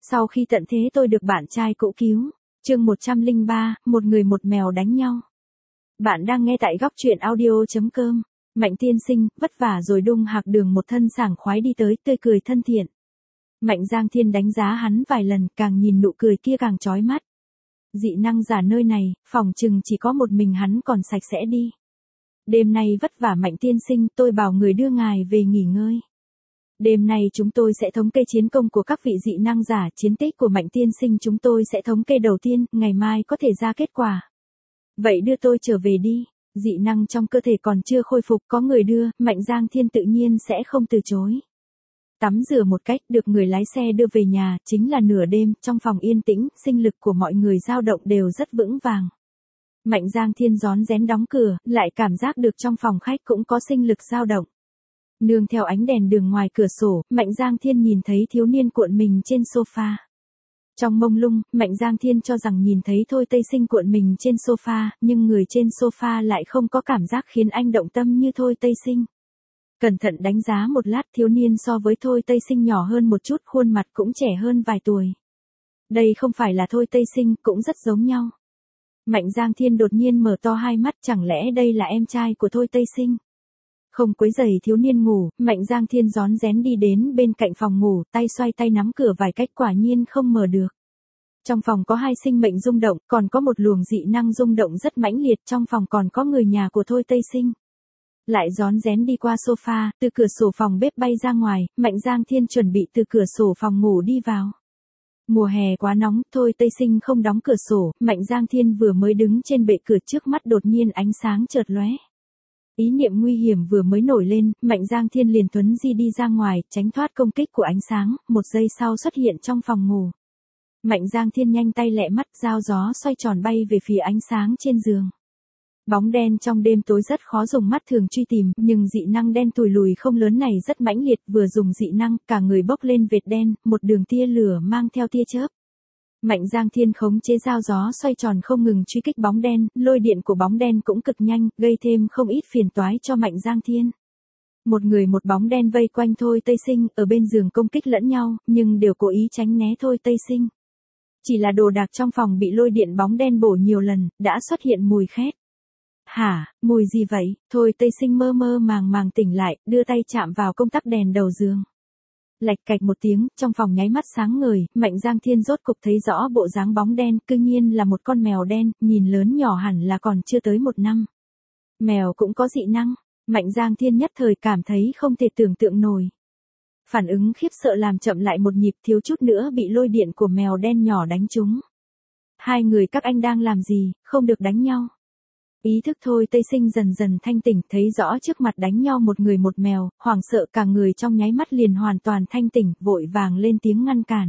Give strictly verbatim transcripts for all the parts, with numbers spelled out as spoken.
Sau khi tận thế tôi được bạn trai cũ cứu. Chương một trăm lẻ ba, một người một mèo đánh nhau. Bạn đang nghe tại góc truyện audio.com. Mạnh tiên sinh, vất vả rồi đung hạc đường một thân sảng khoái đi tới, tươi cười thân thiện. Mạnh Giang Thiên đánh giá hắn vài lần, càng nhìn nụ cười kia càng chói mắt. Dị năng giả nơi này, phòng chừng chỉ có một mình hắn còn sạch sẽ đi. Đêm nay vất vả Mạnh tiên sinh, tôi bảo người đưa ngài về nghỉ ngơi. Đêm nay chúng tôi sẽ thống kê chiến công của các vị dị năng giả, chiến tích của Mạnh tiên sinh chúng tôi sẽ thống kê đầu tiên, ngày mai có thể ra kết quả. Vậy đưa tôi trở về đi, dị năng trong cơ thể còn chưa khôi phục, có người đưa, Mạnh Giang Thiên tự nhiên sẽ không từ chối. Tắm rửa một cách, được người lái xe đưa về nhà, chính là nửa đêm, trong phòng yên tĩnh, sinh lực của mọi người dao động đều rất vững vàng. Mạnh Giang Thiên rón rén đóng cửa, lại cảm giác được trong phòng khách cũng có sinh lực dao động. Nương theo ánh đèn đường ngoài cửa sổ, Mạnh Giang Thiên nhìn thấy thiếu niên cuộn mình trên sofa. Trong mông lung, Mạnh Giang Thiên cho rằng nhìn thấy Thôi Tây Sinh cuộn mình trên sofa, nhưng người trên sofa lại không có cảm giác khiến anh động tâm như Thôi Tây Sinh. Cẩn thận đánh giá một lát, thiếu niên so với Thôi Tây Sinh nhỏ hơn một chút, khuôn mặt cũng trẻ hơn vài tuổi. Đây không phải là Thôi Tây Sinh, cũng rất giống nhau. Mạnh Giang Thiên đột nhiên mở to hai mắt, chẳng lẽ đây là em trai của Thôi Tây Sinh? Không quấy rầy thiếu niên ngủ, Mạnh Giang Thiên rón rén đi đến bên cạnh phòng ngủ, tay xoay tay nắm cửa vài cách, quả nhiên không mở được. Trong phòng có hai sinh mệnh rung động, còn có một luồng dị năng rung động rất mãnh liệt, trong phòng còn có người nhà của Thôi Tây Sinh. Lại rón rén đi qua sofa, từ cửa sổ phòng bếp bay ra ngoài, Mạnh Giang Thiên chuẩn bị từ cửa sổ phòng ngủ đi vào. Mùa hè quá nóng, Thôi Tây Sinh không đóng cửa sổ, Mạnh Giang Thiên vừa mới đứng trên bệ cửa, trước mắt đột nhiên ánh sáng chợt lóe. Ý niệm nguy hiểm vừa mới nổi lên, Mạnh Giang Thiên liền thuấn di đi ra ngoài, tránh thoát công kích của ánh sáng, một giây sau xuất hiện trong phòng ngủ. Mạnh Giang Thiên nhanh tay lẹ mắt, dao gió xoay tròn bay về phía ánh sáng trên giường. Bóng đen trong đêm tối rất khó dùng mắt thường truy tìm, nhưng dị năng đen tủi lùi không lớn này rất mãnh liệt, vừa dùng dị năng, cả người bốc lên vệt đen, một đường tia lửa mang theo tia chớp. Mạnh Giang Thiên khống chế dao gió xoay tròn không ngừng truy kích bóng đen, lôi điện của bóng đen cũng cực nhanh, gây thêm không ít phiền toái cho Mạnh Giang Thiên. Một người một bóng đen vây quanh Thôi Tây Sinh, ở bên giường công kích lẫn nhau, nhưng đều cố ý tránh né Thôi Tây Sinh. Chỉ là đồ đạc trong phòng bị lôi điện bóng đen bổ nhiều lần, đã xuất hiện mùi khét. Hả, mùi gì vậy? Thôi Tây Sinh mơ mơ màng màng tỉnh lại, đưa tay chạm vào công tắc đèn đầu giường. Lạch cạch một tiếng, trong phòng nháy mắt sáng ngời, Mạnh Giang Thiên rốt cục thấy rõ bộ dáng bóng đen, cư nhiên là một con mèo đen, nhìn lớn nhỏ hẳn là còn chưa tới một năm. Mèo cũng có dị năng, Mạnh Giang Thiên nhất thời cảm thấy không thể tưởng tượng nổi. Phản ứng khiếp sợ làm chậm lại một nhịp, thiếu chút nữa bị lôi điện của mèo đen nhỏ đánh trúng. Hai người các anh đang làm gì, không được đánh nhau. Ý thức Thôi Tây Sinh dần dần thanh tỉnh, thấy rõ trước mặt đánh nhau một người một mèo, hoảng sợ cả người trong nháy mắt liền hoàn toàn thanh tỉnh, vội vàng lên tiếng ngăn cản.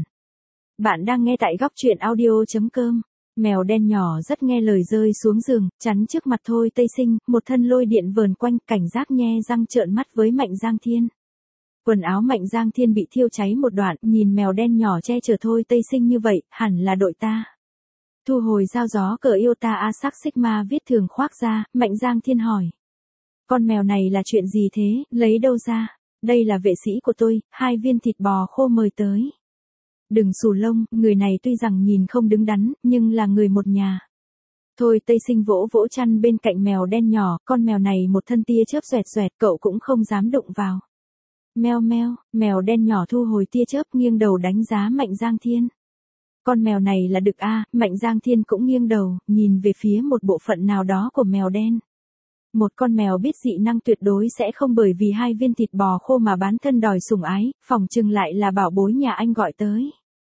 Bạn đang nghe tại góc truyện audio.com. Mèo đen nhỏ rất nghe lời rơi xuống giường, chắn trước mặt Thôi Tây Sinh, một thân lôi điện vờn quanh, cảnh giác nhe răng trợn mắt với Mạnh Giang Thiên. Quần áo Mạnh Giang Thiên bị thiêu cháy một đoạn, nhìn mèo đen nhỏ che chở Thôi Tây Sinh như vậy, hẳn là đội ta. Thu hồi dao gió cờ Iota Asac Sigma viết thường khoác ra, Mạnh Giang Thiên hỏi. Con mèo này là chuyện gì thế, lấy đâu ra? Đây là vệ sĩ của tôi, hai viên thịt bò khô mời tới. Đừng xù lông, người này tuy rằng nhìn không đứng đắn, nhưng là người một nhà. Thôi Tây Sinh vỗ vỗ chăn bên cạnh mèo đen nhỏ, con mèo này một thân tia chớp xoẹt xoẹt, cậu cũng không dám đụng vào. Meo meo, mèo đen nhỏ thu hồi tia chớp, nghiêng đầu đánh giá Mạnh Giang Thiên. Con mèo này là đực a, Mạnh Giang Thiên cũng nghiêng đầu, nhìn về phía một bộ phận nào đó của mèo đen. Một con mèo biết dị năng tuyệt đối sẽ không bởi vì hai viên thịt bò khô mà bán thân đòi sủng ái, phòng chừng lại là bảo bối nhà anh gọi tới.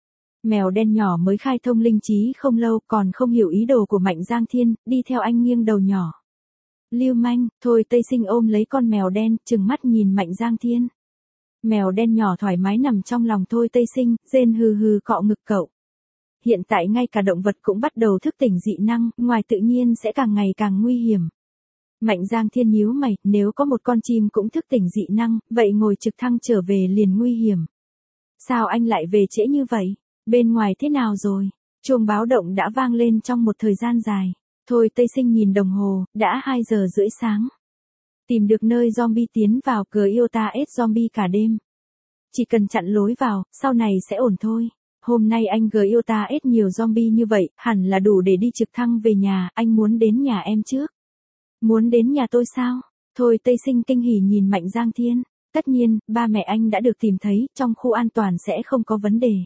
Mèo đen nhỏ mới khai thông linh trí không lâu, còn không hiểu ý đồ của Mạnh Giang Thiên, đi theo anh nghiêng đầu nhỏ. Lưu manh, Thôi Tây Sinh ôm lấy con mèo đen, trừng mắt nhìn Mạnh Giang Thiên. Mèo đen nhỏ thoải mái nằm trong lòng Thôi Tây Sinh, rên hừ hừ cọ ngực cậu. Hiện tại ngay cả động vật cũng bắt đầu thức tỉnh dị năng, ngoài tự nhiên sẽ càng ngày càng nguy hiểm. Mạnh Giang Thiên nhíu mày, nếu có một con chim cũng thức tỉnh dị năng, vậy ngồi trực thăng trở về liền nguy hiểm. Sao anh lại về trễ như vậy? Bên ngoài thế nào rồi? Chuông báo động đã vang lên trong một thời gian dài. Thôi Tây Sinh nhìn đồng hồ, đã hai giờ rưỡi sáng. Tìm được nơi zombie tiến vào, cờ Iota S zombie cả đêm. Chỉ cần chặn lối vào, sau này sẽ ổn thôi. hôm nay anh gờ yêu ta ết nhiều zombie như vậy, hẳn là đủ để đi trực thăng về nhà, anh muốn đến nhà em trước. Muốn đến nhà tôi sao? Thôi Tây Sinh kinh hỉ nhìn Mạnh Giang Thiên. Tất nhiên, ba mẹ anh đã được tìm thấy, trong khu an toàn sẽ không có vấn đề.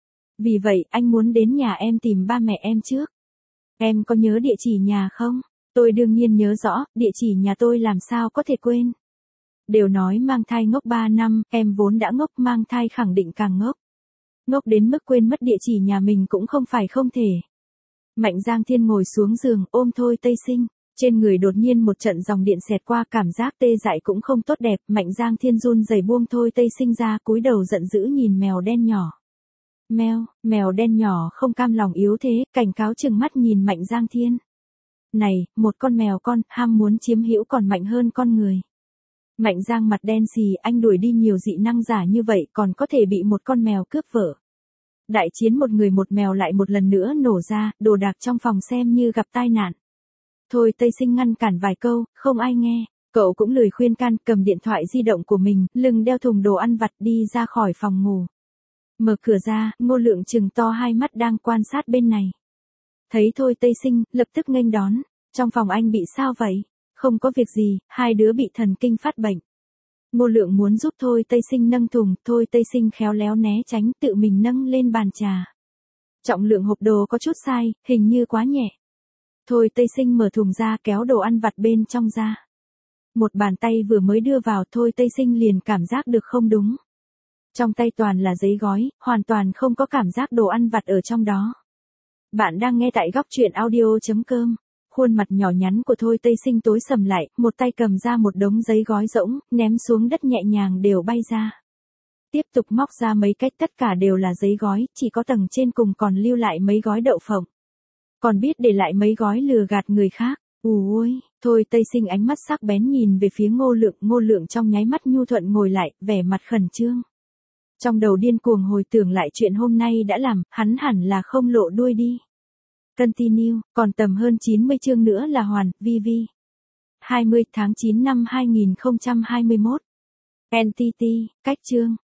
Vì vậy, anh muốn đến nhà em tìm ba mẹ em trước. Em có nhớ địa chỉ nhà không? Tôi đương nhiên nhớ rõ, địa chỉ nhà tôi làm sao có thể quên. Đều nói mang thai ngốc ba năm, em vốn đã ngốc, mang thai khẳng định càng ngốc. Ngốc đến mức quên mất địa chỉ nhà mình cũng không phải không thể. Mạnh Giang Thiên ngồi xuống giường, ôm Thôi Tây Sinh. Trên người đột nhiên một trận dòng điện xẹt qua, cảm giác tê dại cũng không tốt đẹp. Mạnh Giang Thiên run rẩy buông Thôi Tây Sinh ra, cúi đầu giận dữ nhìn mèo đen nhỏ. Mèo, mèo đen nhỏ không cam lòng yếu thế, cảnh cáo trừng mắt nhìn Mạnh Giang Thiên. Này, một con mèo con, ham muốn chiếm hữu còn mạnh hơn con người. Mạnh Giang mặt đen xì, anh đuổi đi nhiều dị năng giả như vậy còn có thể bị một con mèo cướp vợ. Đại chiến một người một mèo lại một lần nữa nổ ra, đồ đạc trong phòng xem như gặp tai nạn. Thôi Tây Sinh ngăn cản vài câu, không ai nghe. Cậu cũng lười khuyên can, cầm điện thoại di động của mình, lưng đeo thùng đồ ăn vặt đi ra khỏi phòng ngủ. Mở cửa ra, Ngô Lượng trừng to hai mắt đang quan sát bên này. Thấy Thôi Tây Sinh, lập tức nghênh đón. Trong phòng anh bị sao vậy? Không có việc gì, hai đứa bị thần kinh phát bệnh. Ngô Lượng muốn giúp Thôi Tây Sinh nâng thùng, Thôi Tây Sinh khéo léo né tránh, tự mình nâng lên bàn trà. Trọng lượng hộp đồ có chút sai, hình như quá nhẹ. Thôi Tây Sinh mở thùng ra, kéo đồ ăn vặt bên trong ra. Một bàn tay vừa mới đưa vào, Thôi Tây Sinh liền cảm giác được không đúng. Trong tay toàn là giấy gói, hoàn toàn không có cảm giác đồ ăn vặt ở trong đó. Bạn đang nghe tại góc truyện audio chấm com. Khuôn mặt nhỏ nhắn của Thôi Tây Sinh tối sầm lại, một tay cầm ra một đống giấy gói rỗng, ném xuống đất nhẹ nhàng đều bay ra. Tiếp tục móc ra mấy cách, tất cả đều là giấy gói, chỉ có tầng trên cùng còn lưu lại mấy gói đậu phộng. Còn biết để lại mấy gói lừa gạt người khác. Ui, Thôi Tây Sinh ánh mắt sắc bén nhìn về phía Ngô Lượng, Ngô Lượng trong nháy mắt nhu thuận ngồi lại, vẻ mặt khẩn trương. Trong đầu điên cuồng hồi tưởng lại chuyện hôm nay đã làm, hắn hẳn là không lộ đuôi đi. Continue, còn tầm hơn chín mươi chương nữa là hoàn, vi vi. hai mươi tháng chín năm hai nghìn không trăm hai mươi mốt. en tê tê, cách chương,